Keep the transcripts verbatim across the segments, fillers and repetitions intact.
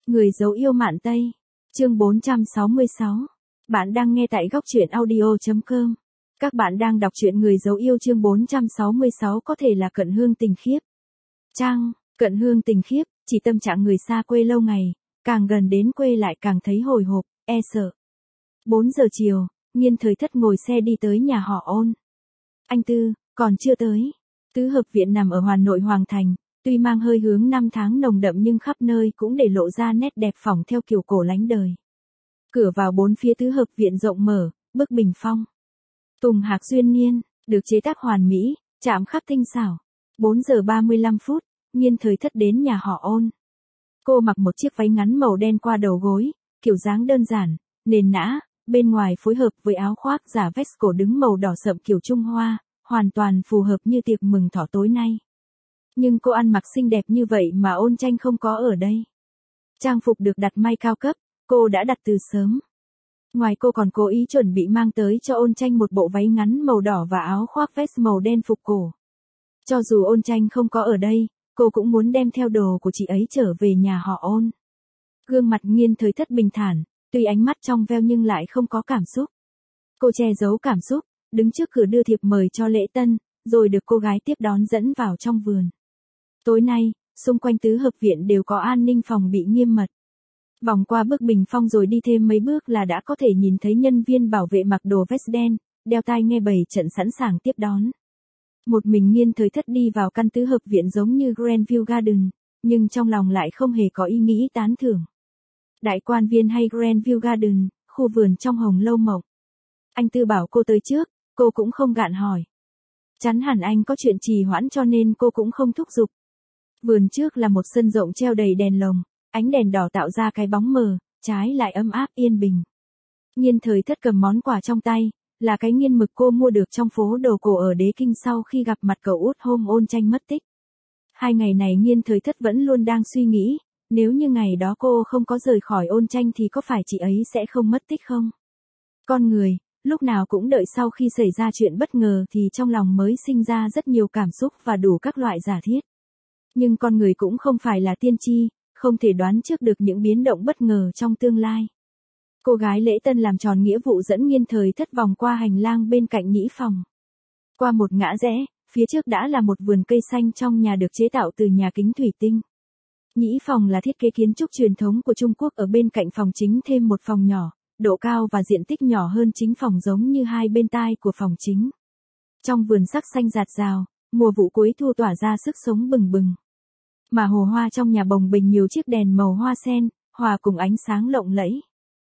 Người dấu yêu Mạn Tây. Chương bốn trăm sáu mươi sáu. Bạn đang nghe tại góc truyện audio chấm com. Các bạn đang đọc truyện Người dấu yêu chương bốn trăm sáu mươi sáu có thể là cận hương tình khiếp. Trang, cận hương tình khiếp, chỉ tâm trạng người xa quê lâu ngày, càng gần đến quê lại càng thấy hồi hộp, e sợ. bốn giờ chiều, Nghiên Thời Thất ngồi xe đi tới nhà họ Ôn. Anh Tư, còn chưa tới. Tứ hợp viện nằm ở Hà Nội Hoàng Thành, tuy mang hơi hướng năm tháng nồng đậm nhưng khắp nơi cũng để lộ ra nét đẹp phỏng theo kiểu cổ lánh đời. Cửa vào bốn phía tứ hợp viện rộng mở, bức bình phong. Tùng hạc duyên niên, được chế tác hoàn mỹ, chạm khắc tinh xảo. bốn giờ ba mươi lăm phút, Nghiên Thời Thất đến nhà họ Ôn. Cô mặc một chiếc váy ngắn màu đen qua đầu gối, kiểu dáng đơn giản, nền nã, bên ngoài phối hợp với áo khoác giả vest cổ đứng màu đỏ sậm kiểu Trung Hoa, hoàn toàn phù hợp như tiệc mừng thọ tối nay. Nhưng cô ăn mặc xinh đẹp như vậy mà Ôn Tranh không có ở đây. Trang phục được đặt may cao cấp, cô đã đặt từ sớm. Ngoài cô còn cố ý chuẩn bị mang tới cho Ôn Tranh một bộ váy ngắn màu đỏ và áo khoác vest màu đen phục cổ. Cho dù Ôn Tranh không có ở đây, cô cũng muốn đem theo đồ của chị ấy trở về nhà họ Ôn. Gương mặt Nghiên Thời Thất bình thản, tuy ánh mắt trong veo nhưng lại không có cảm xúc. Cô che giấu cảm xúc, đứng trước cửa đưa thiệp mời cho lễ tân, rồi được cô gái tiếp đón dẫn vào trong vườn. Tối nay, xung quanh tứ hợp viện đều có an ninh phòng bị nghiêm mật. Vòng qua bức bình phong rồi đi thêm mấy bước là đã có thể nhìn thấy nhân viên bảo vệ mặc đồ vest đen, đeo tai nghe bày trận sẵn sàng tiếp đón. Một mình Nghiên Thời Thất đi vào căn tứ hợp viện giống như Grandview Garden, nhưng trong lòng lại không hề có ý nghĩ tán thưởng. Đại Quan Viên hay Grandview Garden, khu vườn trong Hồng Lâu Mộng. Anh Tư bảo cô tới trước, cô cũng không gạn hỏi. Chắn hẳn anh có chuyện trì hoãn cho nên cô cũng không thúc giục. Vườn trước là một sân rộng treo đầy đèn lồng, ánh đèn đỏ tạo ra cái bóng mờ, trái lại ấm áp yên bình. Nghiên Thời Thất cầm món quà trong tay, là cái nghiên mực cô mua được trong phố đồ cổ ở Đế Kinh sau khi gặp mặt cậu út hôm Ôn Tranh mất tích. Hai ngày này Nghiên Thời Thất vẫn luôn đang suy nghĩ, nếu như ngày đó cô không có rời khỏi Ôn Tranh thì có phải chị ấy sẽ không mất tích không? Con người, lúc nào cũng đợi sau khi xảy ra chuyện bất ngờ thì trong lòng mới sinh ra rất nhiều cảm xúc và đủ các loại giả thiết. Nhưng con người cũng không phải là tiên tri, không thể đoán trước được những biến động bất ngờ trong tương lai. Cô gái lễ tân làm tròn nghĩa vụ dẫn Nghiên Thời Thất vòng qua hành lang bên cạnh nhĩ phòng. Qua một ngã rẽ, phía trước đã là một vườn cây xanh trong nhà được chế tạo từ nhà kính thủy tinh. Nhĩ phòng là thiết kế kiến trúc truyền thống của Trung Quốc, ở bên cạnh phòng chính thêm một phòng nhỏ, độ cao và diện tích nhỏ hơn chính phòng giống như hai bên tai của phòng chính. Trong vườn sắc xanh rạt rào, mùa vụ cuối thu tỏa ra sức sống bừng bừng. Mà hồ hoa trong nhà bồng bềnh nhiều chiếc đèn màu hoa sen, hòa cùng ánh sáng lộng lẫy.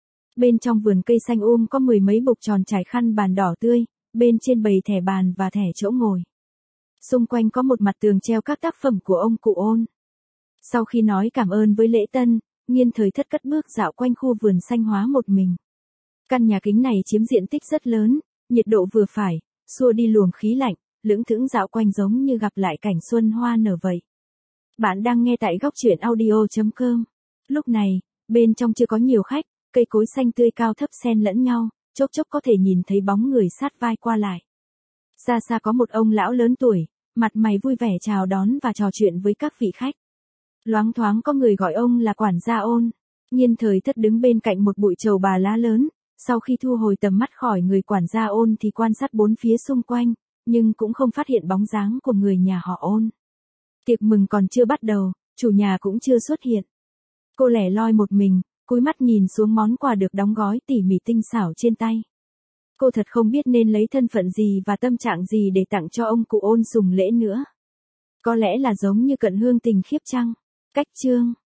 Bên trong vườn cây xanh um có mười mấy bục tròn trải khăn bàn đỏ tươi, bên trên bày thẻ bàn và thẻ chỗ ngồi. Xung quanh có một mặt tường treo các tác phẩm của ông cụ Ôn. Sau khi nói cảm ơn với lễ tân, Nghiên Thời Thất cất bước dạo quanh khu vườn xanh hóa một mình. Căn nhà kính này chiếm diện tích rất lớn, nhiệt độ vừa phải, xua đi luồng khí lạnh, lững thững dạo quanh giống như gặp lại cảnh xuân hoa nở vậy. Bạn đang nghe tại góc truyện audio chấm com. Lúc này, bên trong chưa có nhiều khách, cây cối xanh tươi cao thấp xen lẫn nhau, chốc chốc có thể nhìn thấy bóng người sát vai qua lại. Xa xa có một ông lão lớn tuổi, mặt mày vui vẻ chào đón và trò chuyện với các vị khách. Loáng thoáng có người gọi ông là quản gia Ôn. Nghiên Thời Thất đứng bên cạnh một bụi trầu bà lá lớn, sau khi thu hồi tầm mắt khỏi người quản gia Ôn thì quan sát bốn phía xung quanh, nhưng cũng không phát hiện bóng dáng của người nhà họ Ôn. Tiệc mừng còn chưa bắt đầu, chủ nhà cũng chưa xuất hiện. Cô lẻ loi một mình, cúi mắt nhìn xuống món quà được đóng gói tỉ mỉ tinh xảo trên tay. Cô thật không biết nên lấy thân phận gì và tâm trạng gì để tặng cho ông cụ Ôn sùng lễ nữa. Có lẽ là giống như cận hương tình khiếp chăng? Cách chương